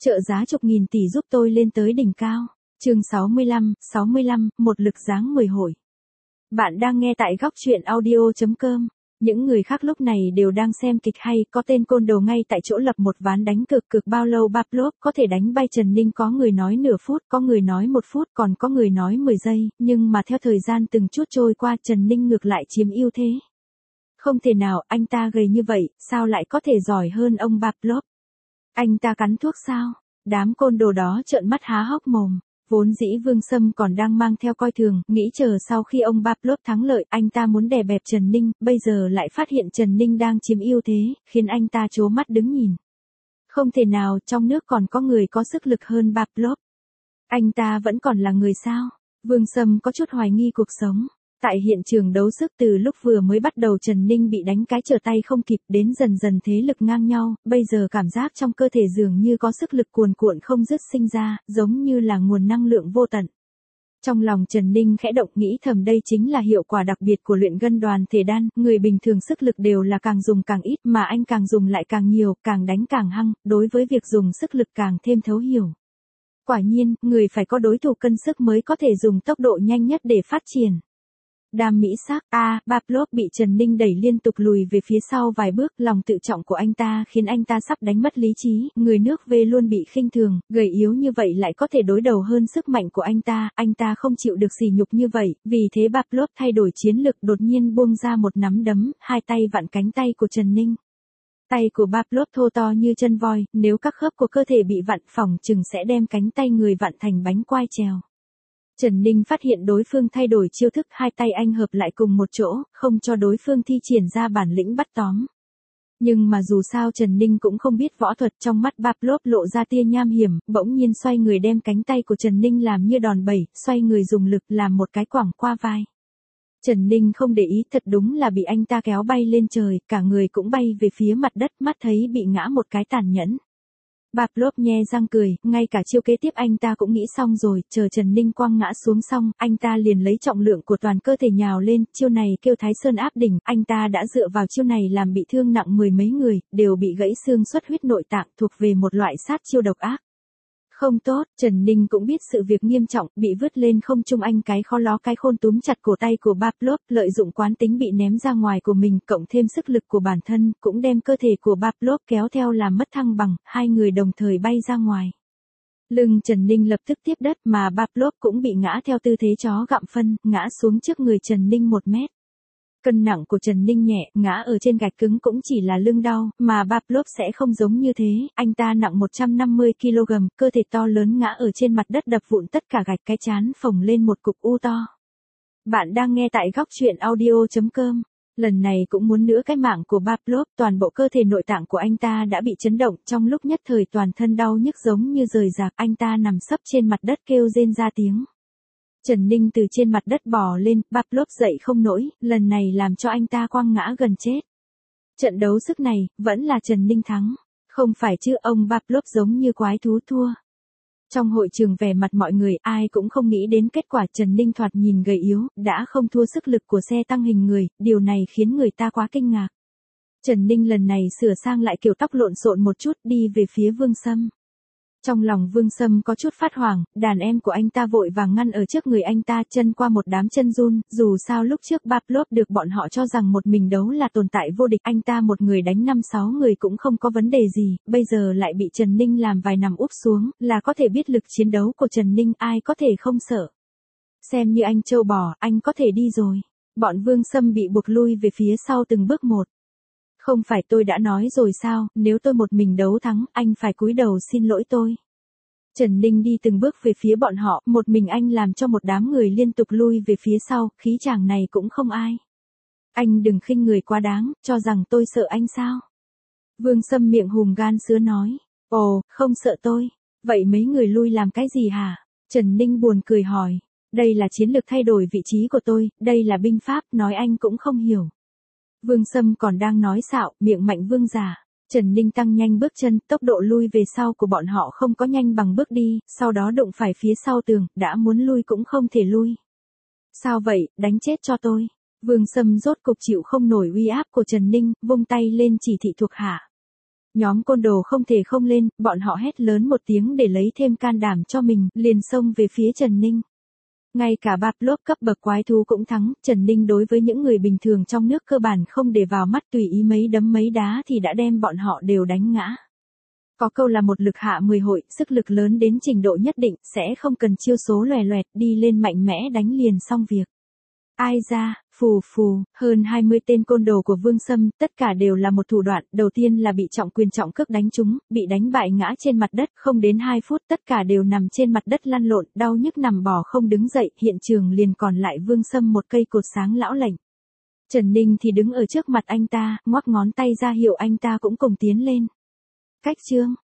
Trợ giá chục nghìn tỷ giúp tôi lên tới đỉnh cao. Chương 65, một lực dáng 10 hội. Bạn đang nghe tại góc truyện audio.com. Những người khác lúc này đều đang xem kịch hay, có tên côn đồ ngay tại chỗ lập một ván đánh cực bao lâu Pavlov có thể đánh bay Trần Ninh, có người nói nửa phút, có người nói 1 phút, còn có người nói 10 giây, nhưng mà theo thời gian từng chút trôi qua Trần Ninh ngược lại chiếm ưu thế. Không thể nào, anh ta gầy như vậy, sao lại có thể giỏi hơn ông Pavlov? Anh ta cắn thuốc sao? Đám côn đồ đó trợn mắt há hốc mồm. Vốn dĩ Vương Sâm còn đang mang theo coi thường, nghĩ chờ sau khi ông Pavlov thắng lợi, anh ta muốn đè bẹp Trần Ninh, bây giờ lại phát hiện Trần Ninh đang chiếm ưu thế, khiến anh ta trố mắt đứng nhìn. Không thể nào, trong nước còn có người có sức lực hơn Pavlov. Anh ta vẫn còn là người sao? Vương Sâm có chút hoài nghi cuộc sống. Tại hiện trường đấu sức, từ lúc vừa mới bắt đầu Trần Ninh bị đánh cái trở tay không kịp, đến dần dần thế lực ngang nhau, bây giờ cảm giác trong cơ thể dường như có sức lực cuồn cuộn không dứt sinh ra, giống như là nguồn năng lượng vô tận. Trong lòng Trần Ninh khẽ động, nghĩ thầm đây chính là hiệu quả đặc biệt của luyện ngân đoàn thể đan, người bình thường sức lực đều là càng dùng càng ít, mà anh càng dùng lại càng nhiều, càng đánh càng hăng, đối với việc dùng sức lực càng thêm thấu hiểu. Quả nhiên, người phải có đối thủ cân sức mới có thể dùng tốc độ nhanh nhất để phát triển. Đam mỹ sắc, Pavlov bị Trần Ninh đẩy liên tục lùi về phía sau vài bước, lòng tự trọng của anh ta khiến anh ta sắp đánh mất lý trí, người nước V luôn bị khinh thường, gầy yếu như vậy lại có thể đối đầu hơn sức mạnh của anh ta không chịu được sỉ nhục như vậy, vì thế Pavlov thay đổi chiến lực, đột nhiên buông ra một nắm đấm, hai tay vặn cánh tay của Trần Ninh. Tay của Pavlov thô to như chân voi, nếu các khớp của cơ thể bị vặn phỏng chừng sẽ đem cánh tay người vặn thành bánh quai trèo. Trần Ninh phát hiện đối phương thay đổi chiêu thức, hai tay anh hợp lại cùng một chỗ, không cho đối phương thi triển ra bản lĩnh bắt tóm. Nhưng mà dù sao Trần Ninh cũng không biết võ thuật, trong mắt Pavlov lộ ra tia nham hiểm, bỗng nhiên xoay người đem cánh tay của Trần Ninh làm như đòn bẩy, xoay người dùng lực làm một cái quẳng qua vai. Trần Ninh không để ý, thật đúng là bị anh ta kéo bay lên trời, cả người cũng bay về phía mặt đất, mắt thấy bị ngã một cái tàn nhẫn. Pavlov nhe răng cười, ngay cả chiêu kế tiếp anh ta cũng nghĩ xong rồi, chờ Trần Ninh quăng ngã xuống xong, anh ta liền lấy trọng lượng của toàn cơ thể nhào lên, chiêu này kêu Thái Sơn áp đỉnh, anh ta đã dựa vào chiêu này làm bị thương nặng 10 mấy người, đều bị gãy xương xuất huyết nội tạng, thuộc về một loại sát chiêu độc ác. Không tốt, Trần Ninh cũng biết sự việc nghiêm trọng, bị vứt lên không trung, anh cái khó ló cái khôn túm chặt cổ tay của Pavlov, lợi dụng quán tính bị ném ra ngoài của mình, cộng thêm sức lực của bản thân, cũng đem cơ thể của Pavlov kéo theo làm mất thăng bằng, hai người đồng thời bay ra ngoài. Lưng Trần Ninh lập tức tiếp đất, mà Pavlov cũng bị ngã theo tư thế chó gặm phân, ngã xuống trước người Trần Ninh 1 mét. Cân nặng của Trần Ninh nhẹ, ngã ở trên gạch cứng cũng chỉ là lưng đau, mà Pavlov sẽ không giống như thế, anh ta nặng 150 kg, cơ thể to lớn ngã ở trên mặt đất đập vụn tất cả gạch, cái trán phồng lên một cục u to. Bạn đang nghe tại góc truyện audio.com. Lần này cũng muốn nữa cái mạng của Pavlov, toàn bộ cơ thể nội tạng của anh ta đã bị chấn động, trong lúc nhất thời toàn thân đau nhức giống như rời rạc, anh ta nằm sấp trên mặt đất kêu rên ra tiếng. Trần Ninh từ trên mặt đất bò lên, Pavlov dậy không nổi, lần này làm cho anh ta quăng ngã gần chết. Trận đấu sức này, vẫn là Trần Ninh thắng. Không phải chứ, ông Pavlov giống như quái thú thua. Trong hội trường vẻ mặt mọi người, ai cũng không nghĩ đến kết quả. Trần Ninh thoạt nhìn gầy yếu, đã không thua sức lực của xe tăng hình người, điều này khiến người ta quá kinh ngạc. Trần Ninh lần này sửa sang lại kiểu tóc lộn xộn một chút, đi về phía Vương Sâm. Trong lòng Vương Sâm có chút phát hoảng, đàn em của anh ta vội vàng ngăn ở trước người anh ta, chân qua một đám chân run, dù sao lúc trước Pavlov được bọn họ cho rằng một mình đấu là tồn tại vô địch, anh ta một người đánh 5-6 người cũng không có vấn đề gì, bây giờ lại bị Trần Ninh làm vài nằm úp xuống, là có thể biết lực chiến đấu của Trần Ninh, ai có thể không sợ. Xem như anh trâu bò, anh có thể đi rồi. Bọn Vương Sâm bị buộc lui về phía sau từng bước một. Không phải tôi đã nói rồi sao, nếu tôi một mình đấu thắng, anh phải cúi đầu xin lỗi tôi. Trần Ninh đi từng bước về phía bọn họ, một mình anh làm cho một đám người liên tục lui về phía sau, khí chàng này cũng không ai. Anh đừng khinh người quá đáng, cho rằng tôi sợ anh sao? Vương Sâm miệng hùm gan sứa nói. Ồ, không sợ tôi. Vậy mấy người lui làm cái gì hả? Trần Ninh buồn cười hỏi. Đây là chiến lược thay đổi vị trí của tôi, đây là binh pháp, nói anh cũng không hiểu. Vương Sâm còn đang nói xạo, miệng mạnh vương giả. Trần Ninh tăng nhanh bước chân, tốc độ lui về sau của bọn họ không có nhanh bằng bước đi, sau đó đụng phải phía sau tường, đã muốn lui cũng không thể lui. Sao vậy, đánh chết cho tôi. Vương Sâm rốt cục chịu không nổi uy áp của Trần Ninh, vung tay lên chỉ thị thuộc hạ. Nhóm côn đồ không thể không lên, bọn họ hét lớn một tiếng để lấy thêm can đảm cho mình, liền xông về phía Trần Ninh. Ngay cả bạp lốp cấp bậc quái thú cũng thắng, Trần Ninh đối với những người bình thường trong nước cơ bản không để vào mắt, tùy ý mấy đấm mấy đá thì đã đem bọn họ đều đánh ngã. Có câu là một lực hạ 10 hội, sức lực lớn đến trình độ nhất định, sẽ không cần chiêu số loè loẹt, đi lên mạnh mẽ đánh liền xong việc. Ai ra, phù phù, hơn 20 tên côn đồ của Vương Sâm, tất cả đều là một thủ đoạn, đầu tiên là bị trọng quyền trọng cước đánh trúng, bị đánh bại ngã trên mặt đất, không đến 2 phút tất cả đều nằm trên mặt đất lăn lộn, đau nhức nằm bò không đứng dậy, hiện trường liền còn lại Vương Sâm một cây cột sáng lão lệnh. Trần Ninh thì đứng ở trước mặt anh ta, ngoắc ngón tay ra hiệu anh ta cũng cùng tiến lên. Cách chương